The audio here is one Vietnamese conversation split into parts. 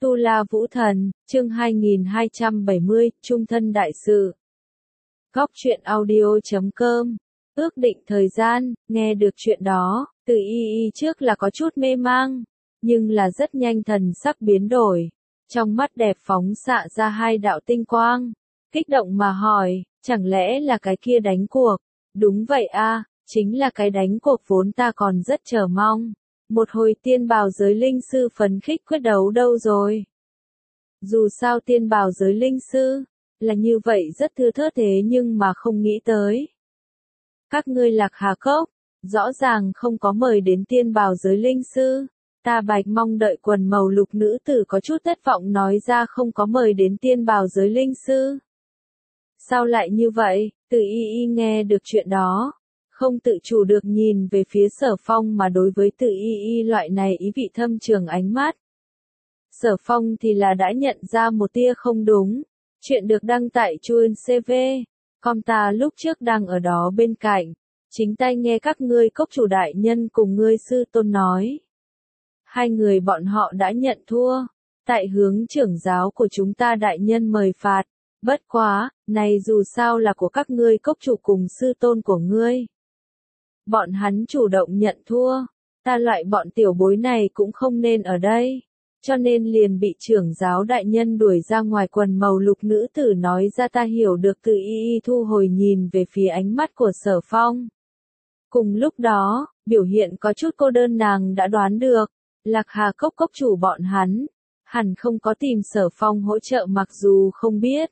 Tu La Vũ Thần, chương 2270, Trung thân đại sự. Góc truyện audio.com. Ước định thời gian, nghe được chuyện đó, Từ Y trước là có chút mê mang, nhưng là rất nhanh thần sắc biến đổi. Trong mắt đẹp phóng xạ ra hai đạo tinh quang, kích động mà hỏi, chẳng lẽ là cái kia đánh cuộc? Đúng vậy a, chính là cái đánh cuộc vốn ta còn rất chờ mong. Một hồi tiên bào giới linh sư phấn khích quyết đấu đâu rồi? Dù sao tiên bào giới linh sư, là như vậy rất thưa thớt thế nhưng mà không nghĩ tới. Các ngươi Lạc Hà Cốc, rõ ràng không có mời đến tiên bào giới linh sư. Ta Bạch mong đợi quần màu lục nữ tử có chút thất vọng nói ra không có mời đến tiên bào giới linh sư. Sao lại như vậy? Từ Y nghe được chuyện đó, không tự chủ được nhìn về phía Sở Phong mà đối với Từ Y loại này ý vị thâm trường ánh mắt. Sở Phong thì là đã nhận ra một tia không đúng. Chuyện được đăng tại Chuan CV. Com ta lúc trước đang ở đó bên cạnh. Chính tay nghe các ngươi cốc chủ đại nhân cùng ngươi sư tôn nói. Hai người bọn họ đã nhận thua. Tại hướng trưởng giáo của chúng ta đại nhân mời phạt. Bất quá, này dù sao là của các ngươi cốc chủ cùng sư tôn của ngươi. Bọn hắn chủ động nhận thua. Ta loại bọn tiểu bối này cũng không nên ở đây. Cho nên liền bị trưởng giáo đại nhân đuổi ra ngoài. Quần màu lục nữ tử nói ra ta hiểu được. Từ Y thu hồi nhìn về phía ánh mắt của Sở Phong. Cùng lúc đó, biểu hiện có chút cô đơn nàng đã đoán được, Lạc Hà Cốc cốc chủ bọn hắn, hẳn không có tìm Sở Phong hỗ trợ mặc dù không biết.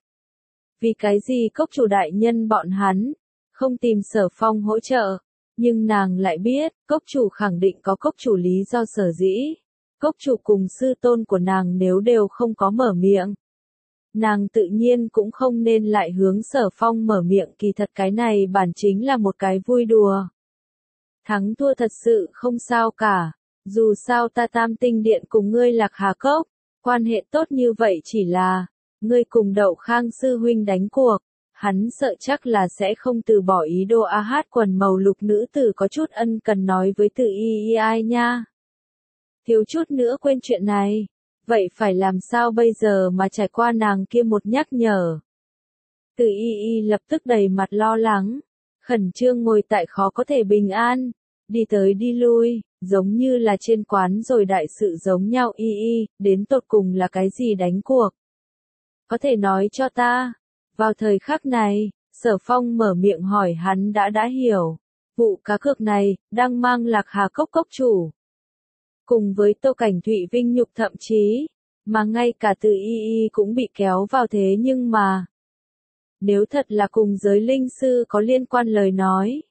Vì cái gì cốc chủ đại nhân bọn hắn, không tìm Sở Phong hỗ trợ, nhưng nàng lại biết, cốc chủ khẳng định có cốc chủ lý do sở dĩ. Cốc chủ cùng sư tôn của nàng nếu đều không có mở miệng. Nàng tự nhiên cũng không nên lại hướng Sở Phong mở miệng, kỳ thật cái này bản chính là một cái vui đùa. Thắng thua thật sự không sao cả, dù sao ta Tam Tinh Điện cùng ngươi Lạc Hà Cốc, quan hệ tốt như vậy chỉ là, ngươi cùng Đậu Khang sư huynh đánh cuộc, hắn sợ chắc là sẽ không từ bỏ ý đồ. Hát quần màu lục nữ tử có chút ân cần nói với Từ Y ai nha. Thiếu chút nữa quên chuyện này, vậy phải làm sao bây giờ mà trải qua nàng kia một nhắc nhở. Từ Y lập tức đầy mặt lo lắng, khẩn trương ngồi tại khó có thể bình an, đi tới đi lui, giống như là trên quán rồi đại sự giống nhau. Y, đến tột cùng là cái gì đánh cuộc? Có thể nói cho ta? Vào thời khắc này, Sở Phong mở miệng hỏi hắn đã hiểu. Vụ cá cược này, đang mang Lạc Hà Cốc cốc chủ. Cùng với Tô Cảnh Thụy vinh nhục thậm chí, mà ngay cả Từ Y cũng bị kéo vào thế nhưng mà. Nếu thật là cùng giới linh sư có liên quan lời nói.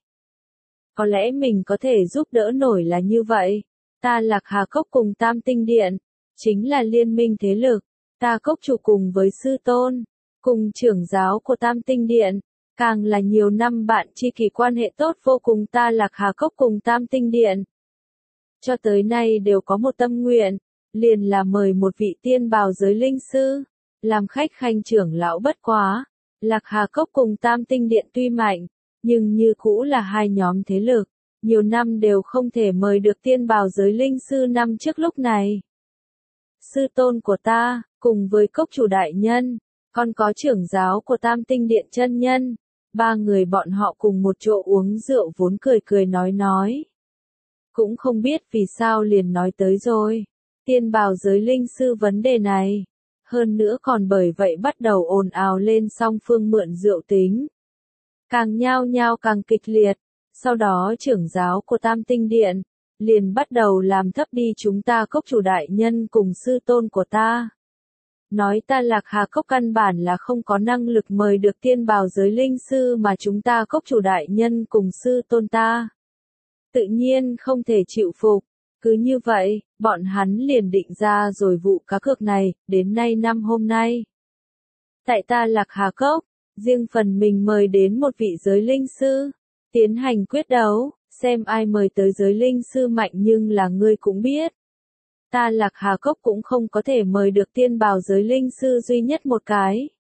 Có lẽ mình có thể giúp đỡ nổi là như vậy. Ta Lạc Hà Cốc cùng Tam Tinh Điện, chính là liên minh thế lực. Ta cốc chủ cùng với sư tôn, cùng trưởng giáo của Tam Tinh Điện, càng là nhiều năm bạn tri kỷ quan hệ tốt vô cùng. Ta Lạc Hà Cốc cùng Tam Tinh Điện. Cho tới nay đều có một tâm nguyện, liền là mời một vị tiên bào giới linh sư, làm khách khanh trưởng lão. Bất quá, Lạc Hà Cốc cùng Tam Tinh Điện tuy mạnh, nhưng như cũ là hai nhóm thế lực, nhiều năm đều không thể mời được tiên bào giới linh sư. Năm trước lúc này, sư tôn của ta, cùng với cốc chủ đại nhân, còn có trưởng giáo của Tam Tinh Điện chân nhân, ba người bọn họ cùng một chỗ uống rượu vốn cười cười nói. Cũng không biết vì sao liền nói tới rồi, tiên bào giới linh sư vấn đề này. Hơn nữa còn bởi vậy bắt đầu ồn ào lên, song phương mượn rượu tính. Càng nhao nhao càng kịch liệt, sau đó trưởng giáo của Tam Tinh Điện, liền bắt đầu làm thấp đi chúng ta cốc chủ đại nhân cùng sư tôn của ta. Nói ta Lạc Hà Cốc căn bản là không có năng lực mời được tiên bào giới linh sư mà chúng ta cốc chủ đại nhân cùng sư tôn ta. Tự nhiên không thể chịu phục, cứ như vậy, bọn hắn liền định ra rồi vụ cá cược này, đến nay năm hôm nay. Tại ta Lạc Hà Cốc, riêng phần mình mời đến một vị giới linh sư, tiến hành quyết đấu, xem ai mời tới giới linh sư mạnh. Nhưng là ngươi cũng biết, ta Lạc Hà Cốc cũng không có thể mời được tiên bào giới linh sư duy nhất một cái.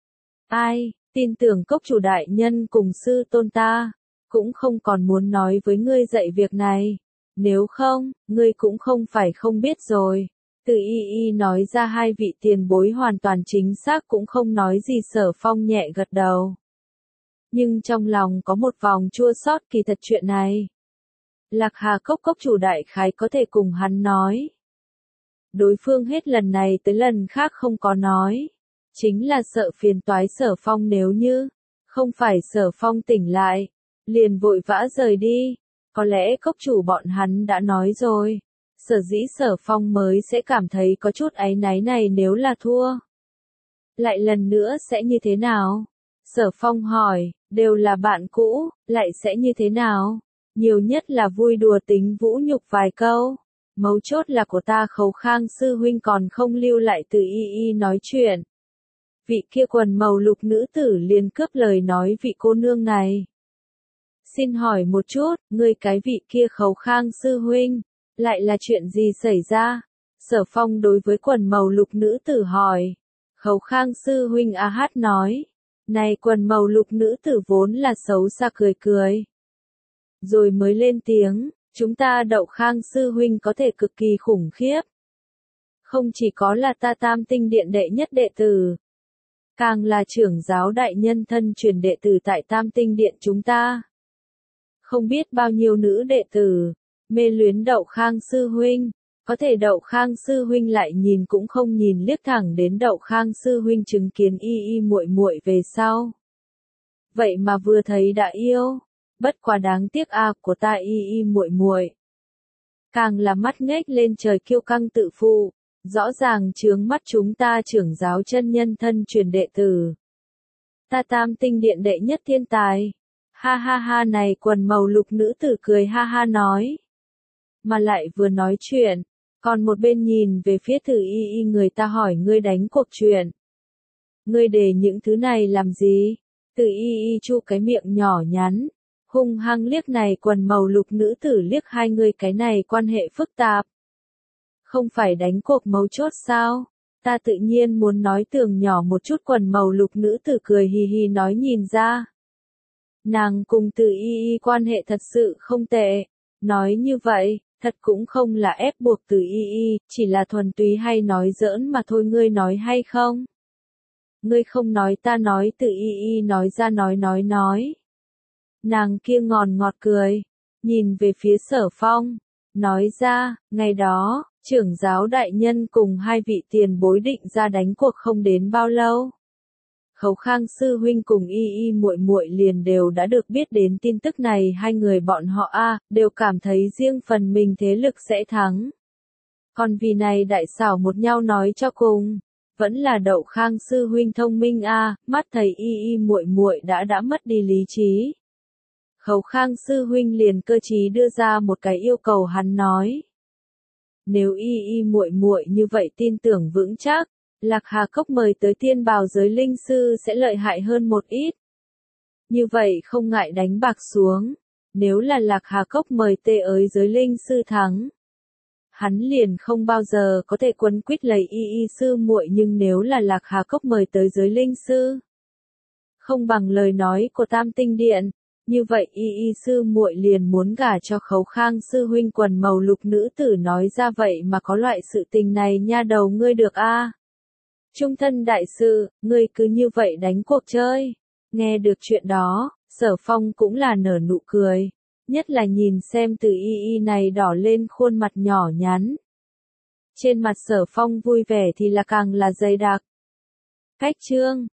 Ai, tin tưởng cốc chủ đại nhân cùng sư tôn ta, cũng không còn muốn nói với ngươi dạy việc này. Nếu không, ngươi cũng không phải không biết rồi. Từ y nói ra hai vị tiền bối hoàn toàn chính xác cũng không nói gì. Sở Phong nhẹ gật đầu. Nhưng trong lòng có một vòng chua xót, kỳ thật chuyện này. Lạc Hà Cốc cốc chủ đại khái có thể cùng hắn nói. Đối phương hết lần này tới lần khác không có nói. Chính là sợ phiền toái Sở Phong, nếu như không phải Sở Phong tỉnh lại, liền vội vã rời đi. Có lẽ cốc chủ bọn hắn đã nói rồi. Sở dĩ Sở Phong mới sẽ cảm thấy có chút áy náy này, nếu là thua, lại lần nữa sẽ như thế nào? Sở Phong hỏi, đều là bạn cũ, lại sẽ như thế nào? Nhiều nhất là vui đùa tính vũ nhục vài câu. Mấu chốt là của ta Khấu Khang sư huynh còn không lưu lại. Từ y nói chuyện. Vị kia quần màu lục nữ tử liền cướp lời nói, vị cô nương này. Xin hỏi một chút, ngươi cái vị kia Khấu Khang sư huynh, lại là chuyện gì xảy ra? Sở Phong đối với quần màu lục nữ tử hỏi. Khấu Khang sư huynh a hát nói. Này quần màu lục nữ tử vốn là xấu xa cười cười. Rồi mới lên tiếng, chúng ta Đậu Khang sư huynh có thể cực kỳ khủng khiếp. Không chỉ có là ta Tam Tinh Điện đệ nhất đệ tử, càng là trưởng giáo đại nhân thân truyền đệ tử tại Tam Tinh Điện chúng ta. Không biết bao nhiêu nữ đệ tử mê luyến Đậu Khang sư huynh, có thể Đậu Khang sư huynh lại nhìn cũng không nhìn liếc thẳng đến Đậu Khang sư huynh chứng kiến y muội muội về sau. Vậy mà vừa thấy đã yêu, bất quá đáng tiếc a của ta y muội muội. Càng là mắt ngếch lên trời kiêu căng tự phụ, rõ ràng chướng mắt chúng ta trưởng giáo chân nhân thân truyền đệ tử. Ta Tam Tinh Điện đệ nhất thiên tài. Ha ha ha, này quần màu lục nữ tử cười ha ha nói. Mà lại vừa nói chuyện, còn một bên nhìn về phía Từ y người ta hỏi ngươi đánh cuộc chuyện. Ngươi để những thứ này làm gì? Từ y chu cái miệng nhỏ nhắn, hung hăng liếc này quần màu lục nữ tử liếc hai người, cái này quan hệ phức tạp. Không phải đánh cuộc mấu chốt sao? Ta tự nhiên muốn nói tường nhỏ một chút. Quần màu lục nữ tử cười hì hì nói, nhìn ra. Nàng cùng Từ y quan hệ thật sự không tệ. Nói như vậy, thật cũng không là ép buộc Từ y, chỉ là thuần túy hay nói giỡn mà thôi. Ngươi nói hay không? Ngươi không nói ta nói. Từ y nói ra nói. Nàng kia ngòn ngọt cười, nhìn về phía Sở Phong, nói ra, ngày đó, trưởng giáo đại nhân cùng hai vị tiền bối định ra đánh cuộc không đến bao lâu. Khấu Khang sư huynh cùng y muội muội liền đều đã được biết đến tin tức này. Hai người bọn họ đều cảm thấy riêng phần mình thế lực sẽ thắng. Còn vì này đại xảo một nhau nói cho cùng, vẫn là Đậu Khang sư huynh thông minh mắt thấy y muội muội đã mất đi lý trí. Khấu Khang sư huynh liền cơ trí đưa ra một cái yêu cầu, hắn nói: nếu y muội muội như vậy tin tưởng vững chắc, Lạc Hà Cốc mời tới tiên bào giới linh sư sẽ lợi hại hơn một ít. Như vậy không ngại đánh bạc xuống, nếu là Lạc Hà Cốc mời tê ới giới linh sư thắng, hắn liền không bao giờ có thể quấn quýt lấy y sư muội, nhưng nếu là Lạc Hà Cốc mời tới giới linh sư, không bằng lời nói của Tam Tinh Điện, như vậy y sư muội liền muốn gả cho Khấu Khang sư huynh. Quần màu lục nữ tử nói ra, vậy mà có loại sự tình này nha đầu ngươi được Trung thân đại sự, ngươi cứ như vậy đánh cuộc chơi. Nghe được chuyện đó, Sở Phong cũng là nở nụ cười, nhất là nhìn xem Từ y này đỏ lên khuôn mặt nhỏ nhắn. Trên mặt Sở Phong vui vẻ thì là càng là dày đặc. Cách chương